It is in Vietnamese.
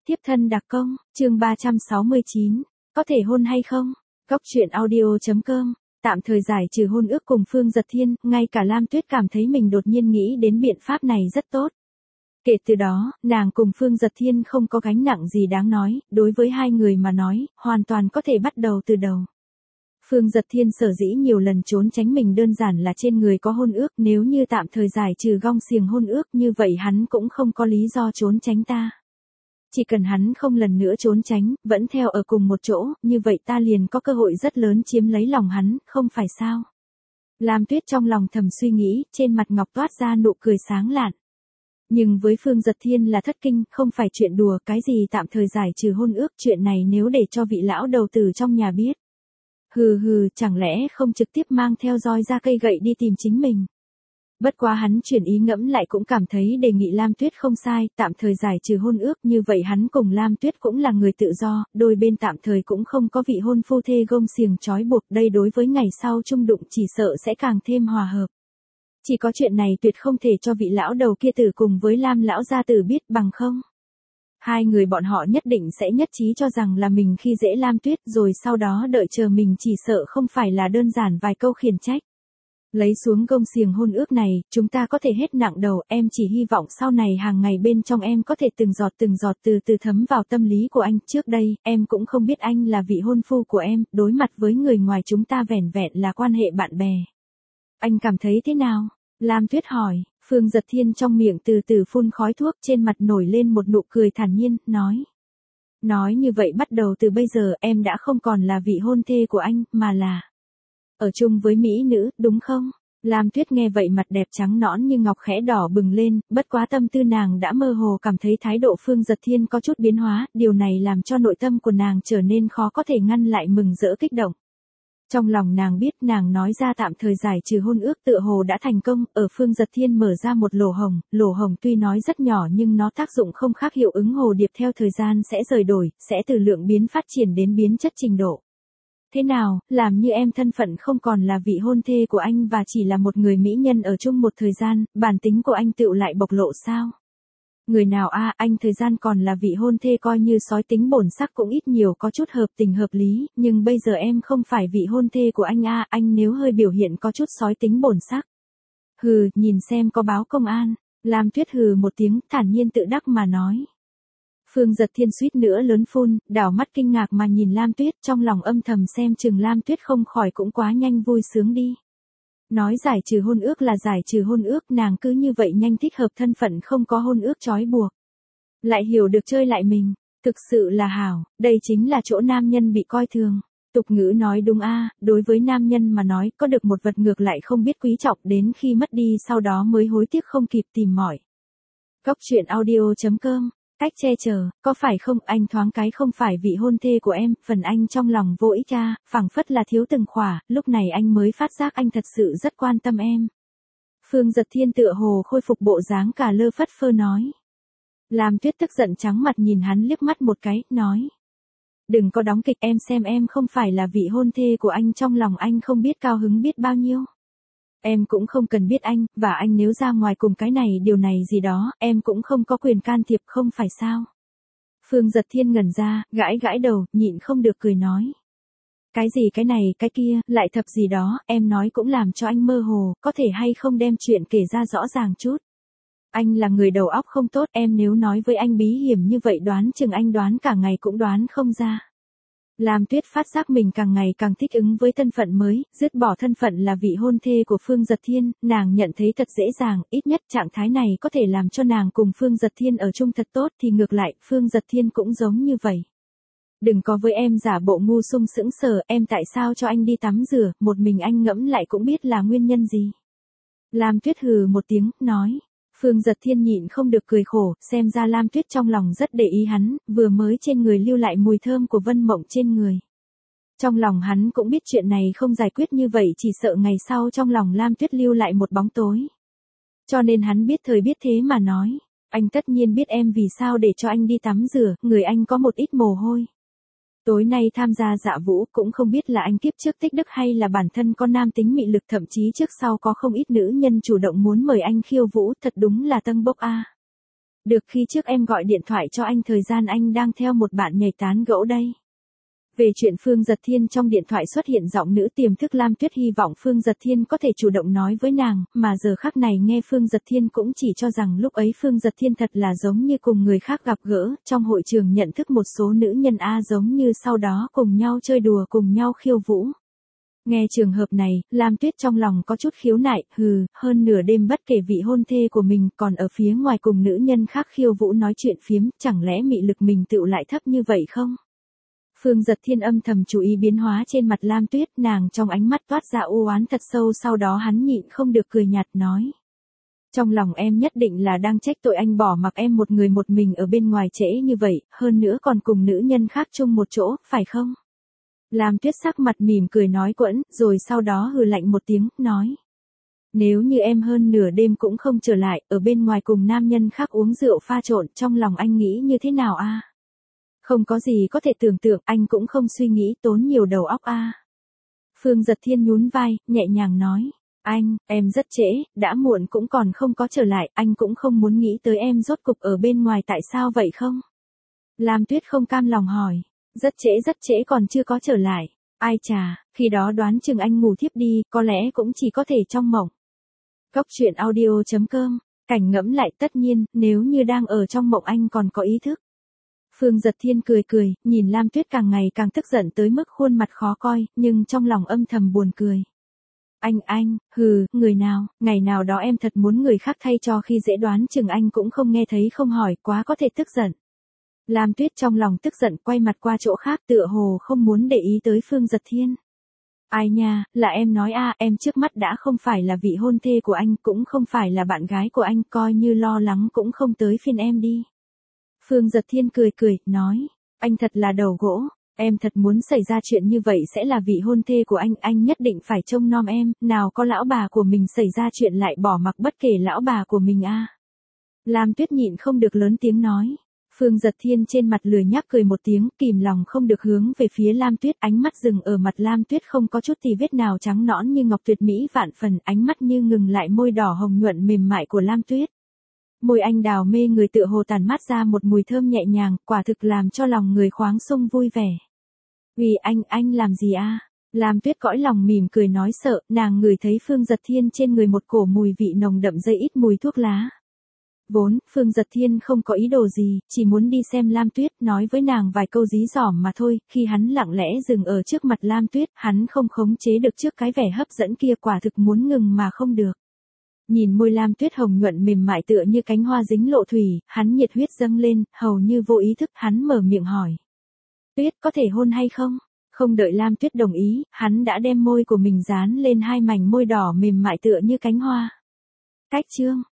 Tiếp thân đặc công, chương 369, có thể hôn hay không? Góc truyện audio.com, tạm thời giải trừ hôn ước cùng Phương Dật Thiên, ngay cả Lam Tuyết cảm thấy mình đột nhiên nghĩ đến biện pháp này rất tốt. Kể từ đó, nàng cùng Phương Dật Thiên không có gánh nặng gì đáng nói, đối với hai người mà nói, hoàn toàn có thể bắt đầu từ đầu. Phương Dật Thiên sở dĩ nhiều lần trốn tránh mình đơn giản là trên người có hôn ước, nếu như tạm thời giải trừ gông xiềng hôn ước như vậy hắn cũng không có lý do trốn tránh ta. Chỉ cần hắn không lần nữa trốn tránh, vẫn theo ở cùng một chỗ, như vậy ta liền có cơ hội rất lớn chiếm lấy lòng hắn, không phải sao? Lam Tuyết trong lòng thầm suy nghĩ, trên mặt ngọc toát ra nụ cười sáng lạn. Nhưng với Phương Dật Thiên là thất kinh, không phải chuyện đùa, cái gì tạm thời giải trừ hôn ước, chuyện này nếu để cho vị lão đầu tử trong nhà biết. Hừ, chẳng lẽ không trực tiếp mang theo roi ra cây gậy đi tìm chính mình. Bất quá hắn chuyển ý ngẫm lại cũng cảm thấy đề nghị Lam Tuyết không sai, tạm thời giải trừ hôn ước, như vậy hắn cùng Lam Tuyết cũng là người tự do, đôi bên tạm thời cũng không có vị hôn phu thê gông xiềng trói buộc, đây đối với ngày sau chung đụng chỉ sợ sẽ càng thêm hòa hợp. Chỉ có chuyện này tuyệt không thể cho vị lão đầu kia tử cùng với Lam lão gia tử biết, bằng không hai người bọn họ nhất định sẽ nhất trí cho rằng là mình khi dễ Lam Tuyết, rồi sau đó đợi chờ mình, chỉ sợ không phải là đơn giản vài câu khiển trách. Lấy xuống gông xiềng hôn ước này, chúng ta có thể hết nặng đầu, em chỉ hy vọng sau này hàng ngày bên trong em có thể từng giọt từ từ thấm vào tâm lý của anh. Trước đây, em cũng không biết anh là vị hôn phu của em, đối mặt với người ngoài chúng ta vẻn vẹn là quan hệ bạn bè. Anh cảm thấy thế nào? Lam Tuyết hỏi. Phương Dật Thiên trong miệng từ từ phun khói thuốc, trên mặt nổi lên một nụ cười thản nhiên, nói. Nói như vậy bắt đầu từ bây giờ em đã không còn là vị hôn thê của anh, mà là ở chung với mỹ nữ, đúng không? Lam Tuyết nghe vậy mặt đẹp trắng nõn như ngọc khẽ đỏ bừng lên, bất quá tâm tư nàng đã mơ hồ cảm thấy thái độ Phương Dật Thiên có chút biến hóa, điều này làm cho nội tâm của nàng trở nên khó có thể ngăn lại mừng rỡ kích động. Trong lòng nàng biết nàng nói ra tạm thời giải trừ hôn ước tựa hồ đã thành công, ở Phương Dật Thiên mở ra một lỗ hổng tuy nói rất nhỏ nhưng nó tác dụng không khác hiệu ứng hồ điệp, theo thời gian sẽ rời đổi, sẽ từ lượng biến phát triển đến biến chất trình độ. Thế nào, làm như em thân phận không còn là vị hôn thê của anh và chỉ là một người mỹ nhân ở chung một thời gian, bản tính của anh tựu lại bộc lộ sao? Người nào anh thời gian còn là vị hôn thê coi như sói tính bổn sắc cũng ít nhiều có chút hợp tình hợp lý, nhưng bây giờ em không phải vị hôn thê của anh anh nếu hơi biểu hiện có chút sói tính bổn sắc. Hừ, nhìn xem có báo công an. Lam Tuyết hừ một tiếng, thản nhiên tự đắc mà nói. Phương Dật Thiên suýt nữa lớn phun, đảo mắt kinh ngạc mà nhìn Lam Tuyết, trong lòng âm thầm xem chừng Lam Tuyết không khỏi cũng quá nhanh vui sướng đi. Nói giải trừ hôn ước là giải trừ hôn ước, nàng cứ như vậy nhanh thích hợp thân phận không có hôn ước trói buộc. Lại hiểu được chơi lại mình, thực sự là hảo, đây chính là chỗ nam nhân bị coi thường. Tục ngữ nói đúng đối với nam nhân mà nói, có được một vật ngược lại không biết quý trọng, đến khi mất đi sau đó mới hối tiếc không kịp tìm mỏi. Góc truyện audio.com, cách che chở, có phải không, anh thoáng cái không phải vị hôn thê của em, phần anh trong lòng vô ích phảng phất là thiếu từng khỏa, lúc này anh mới phát giác anh thật sự rất quan tâm em. Phương Dật Thiên tựa hồ khôi phục bộ dáng cả lơ phất phơ nói. Lam Tuyết tức giận trắng mặt nhìn hắn liếc mắt một cái, nói. Đừng có đóng kịch, em xem em không phải là vị hôn thê của anh, trong lòng anh không biết cao hứng biết bao nhiêu. Em cũng không cần biết anh, và anh nếu ra ngoài cùng cái này điều này gì đó, em cũng không có quyền can thiệp, không phải sao? Phương Dật Thiên ngẩn ra, gãi đầu, nhịn không được cười nói. Cái gì cái này cái kia, lại thập gì đó, em nói cũng làm cho anh mơ hồ, có thể hay không đem chuyện kể ra rõ ràng chút. Anh là người đầu óc không tốt, em nếu nói với anh bí hiểm như vậy đoán chừng anh đoán cả ngày cũng đoán không ra. Lam Tuyết phát giác mình càng ngày càng thích ứng với thân phận mới, dứt bỏ thân phận là vị hôn thê của Phương Dật Thiên, nàng nhận thấy thật dễ dàng, ít nhất trạng thái này có thể làm cho nàng cùng Phương Dật Thiên ở chung thật tốt, thì ngược lại, Phương Dật Thiên cũng giống như vậy. Đừng có với em giả bộ ngu sung sững sờ, em tại sao cho anh đi tắm rửa, một mình anh ngẫm lại cũng biết là nguyên nhân gì. Lam Tuyết hừ một tiếng, nói. Phương Dật Thiên nhịn không được cười khổ, xem ra Lam Tuyết trong lòng rất để ý hắn, vừa mới trên người lưu lại mùi thơm của Vân Mộng trên người. Trong lòng hắn cũng biết chuyện này không giải quyết như vậy, chỉ sợ ngày sau trong lòng Lam Tuyết lưu lại một bóng tối. Cho nên hắn biết thời biết thế mà nói, anh tất nhiên biết em vì sao để cho anh đi tắm rửa, người anh có một ít mồ hôi. Tối nay tham gia dạ vũ cũng không biết là anh kiếp trước tích đức hay là bản thân có nam tính mị lực, thậm chí trước sau có không ít nữ nhân chủ động muốn mời anh khiêu vũ, thật đúng là tâng bốc Được, khi trước em gọi điện thoại cho anh thời gian anh đang theo một bạn nhảy tán gẫu đây. Về chuyện Phương Dật Thiên, trong điện thoại xuất hiện giọng nữ tiềm thức Lam Tuyết hy vọng Phương Dật Thiên có thể chủ động nói với nàng, mà giờ khắc này nghe Phương Dật Thiên cũng chỉ cho rằng lúc ấy Phương Dật Thiên thật là giống như cùng người khác gặp gỡ, trong hội trường nhận thức một số nữ nhân giống như sau đó cùng nhau chơi đùa cùng nhau khiêu vũ. Nghe trường hợp này, Lam Tuyết trong lòng có chút khiếu nại, hơn nửa đêm bất kể vị hôn thê của mình còn ở phía ngoài cùng nữ nhân khác khiêu vũ nói chuyện phiếm, chẳng lẽ mị lực mình tựu lại thấp như vậy không? Phương Dật Thiên âm thầm chú ý biến hóa trên mặt Lam Tuyết, nàng trong ánh mắt toát ra u oán thật sâu, sau đó hắn nhịn không được cười nhạt nói. Trong lòng em nhất định là đang trách tội anh bỏ mặc em một người một mình ở bên ngoài trễ như vậy, hơn nữa còn cùng nữ nhân khác chung một chỗ, phải không? Lam Tuyết sắc mặt mỉm cười nói quẫn, rồi sau đó hừ lạnh một tiếng, nói. Nếu như em hơn nửa đêm cũng không trở lại, ở bên ngoài cùng nam nhân khác uống rượu pha trộn, trong lòng anh nghĩ như thế nào a? Không có gì có thể tưởng tượng, anh cũng không suy nghĩ tốn nhiều đầu óc a. Phương Dật Thiên nhún vai, nhẹ nhàng nói. Anh, em rất trễ, đã muộn cũng còn không có trở lại, anh cũng không muốn nghĩ tới em rốt cục ở bên ngoài tại sao vậy không? Lam Tuyết không cam lòng hỏi. Rất trễ còn chưa có trở lại. Ai chà, khi đó đoán chừng anh ngủ thiếp đi, có lẽ cũng chỉ có thể trong mộng. Cốc truyện audio.com, cảnh ngẫm lại, tất nhiên, nếu như đang ở trong mộng anh còn có ý thức. Phương Dật Thiên cười, nhìn Lam Tuyết càng ngày càng tức giận tới mức khuôn mặt khó coi, nhưng trong lòng âm thầm buồn cười. Anh, người nào, ngày nào đó em thật muốn người khác thay cho khi dễ, đoán chừng anh cũng không nghe thấy không hỏi, quá có thể tức giận. Lam Tuyết trong lòng tức giận quay mặt qua chỗ khác, tựa hồ không muốn để ý tới Phương Dật Thiên. Ai nha, là em nói em trước mắt đã không phải là vị hôn thê của anh, cũng không phải là bạn gái của anh, coi như lo lắng cũng không tới phiên em đi. Phương Dật Thiên cười, nói, anh thật là đầu gỗ, em thật muốn xảy ra chuyện như vậy sẽ là vị hôn thê của anh nhất định phải trông nom em, nào có lão bà của mình xảy ra chuyện lại bỏ mặc bất kể lão bà của mình Lam Tuyết nhịn không được lớn tiếng nói. Phương Dật Thiên trên mặt lười nhác cười một tiếng, kìm lòng không được hướng về phía Lam Tuyết, ánh mắt dừng ở mặt Lam Tuyết không có chút tì vết nào, trắng nõn như ngọc tuyệt mỹ vạn phần, ánh mắt như ngừng lại môi đỏ hồng nhuận mềm mại của Lam Tuyết. Môi anh đào mê người tựa hồ tản mát ra một mùi thơm nhẹ nhàng, quả thực làm cho lòng người khoáng sung vui vẻ. Vì anh làm gì Lam Tuyết cõi lòng mỉm cười nói sợ, nàng ngửi thấy Phương Dật Thiên trên người một cổ mùi vị nồng đậm dây ít mùi thuốc lá. Vốn, Phương Dật Thiên không có ý đồ gì, chỉ muốn đi xem Lam Tuyết, nói với nàng vài câu dí dỏm mà thôi, khi hắn lặng lẽ dừng ở trước mặt Lam Tuyết, hắn không khống chế được trước cái vẻ hấp dẫn kia, quả thực muốn ngừng mà không được. Nhìn môi Lam Tuyết hồng nhuận mềm mại tựa như cánh hoa dính lộ thủy, hắn nhiệt huyết dâng lên, hầu như vô ý thức, hắn mở miệng hỏi. Tuyết, có thể hôn hay không? Không đợi Lam Tuyết đồng ý, hắn đã đem môi của mình dán lên hai mảnh môi đỏ mềm mại tựa như cánh hoa. Cách chương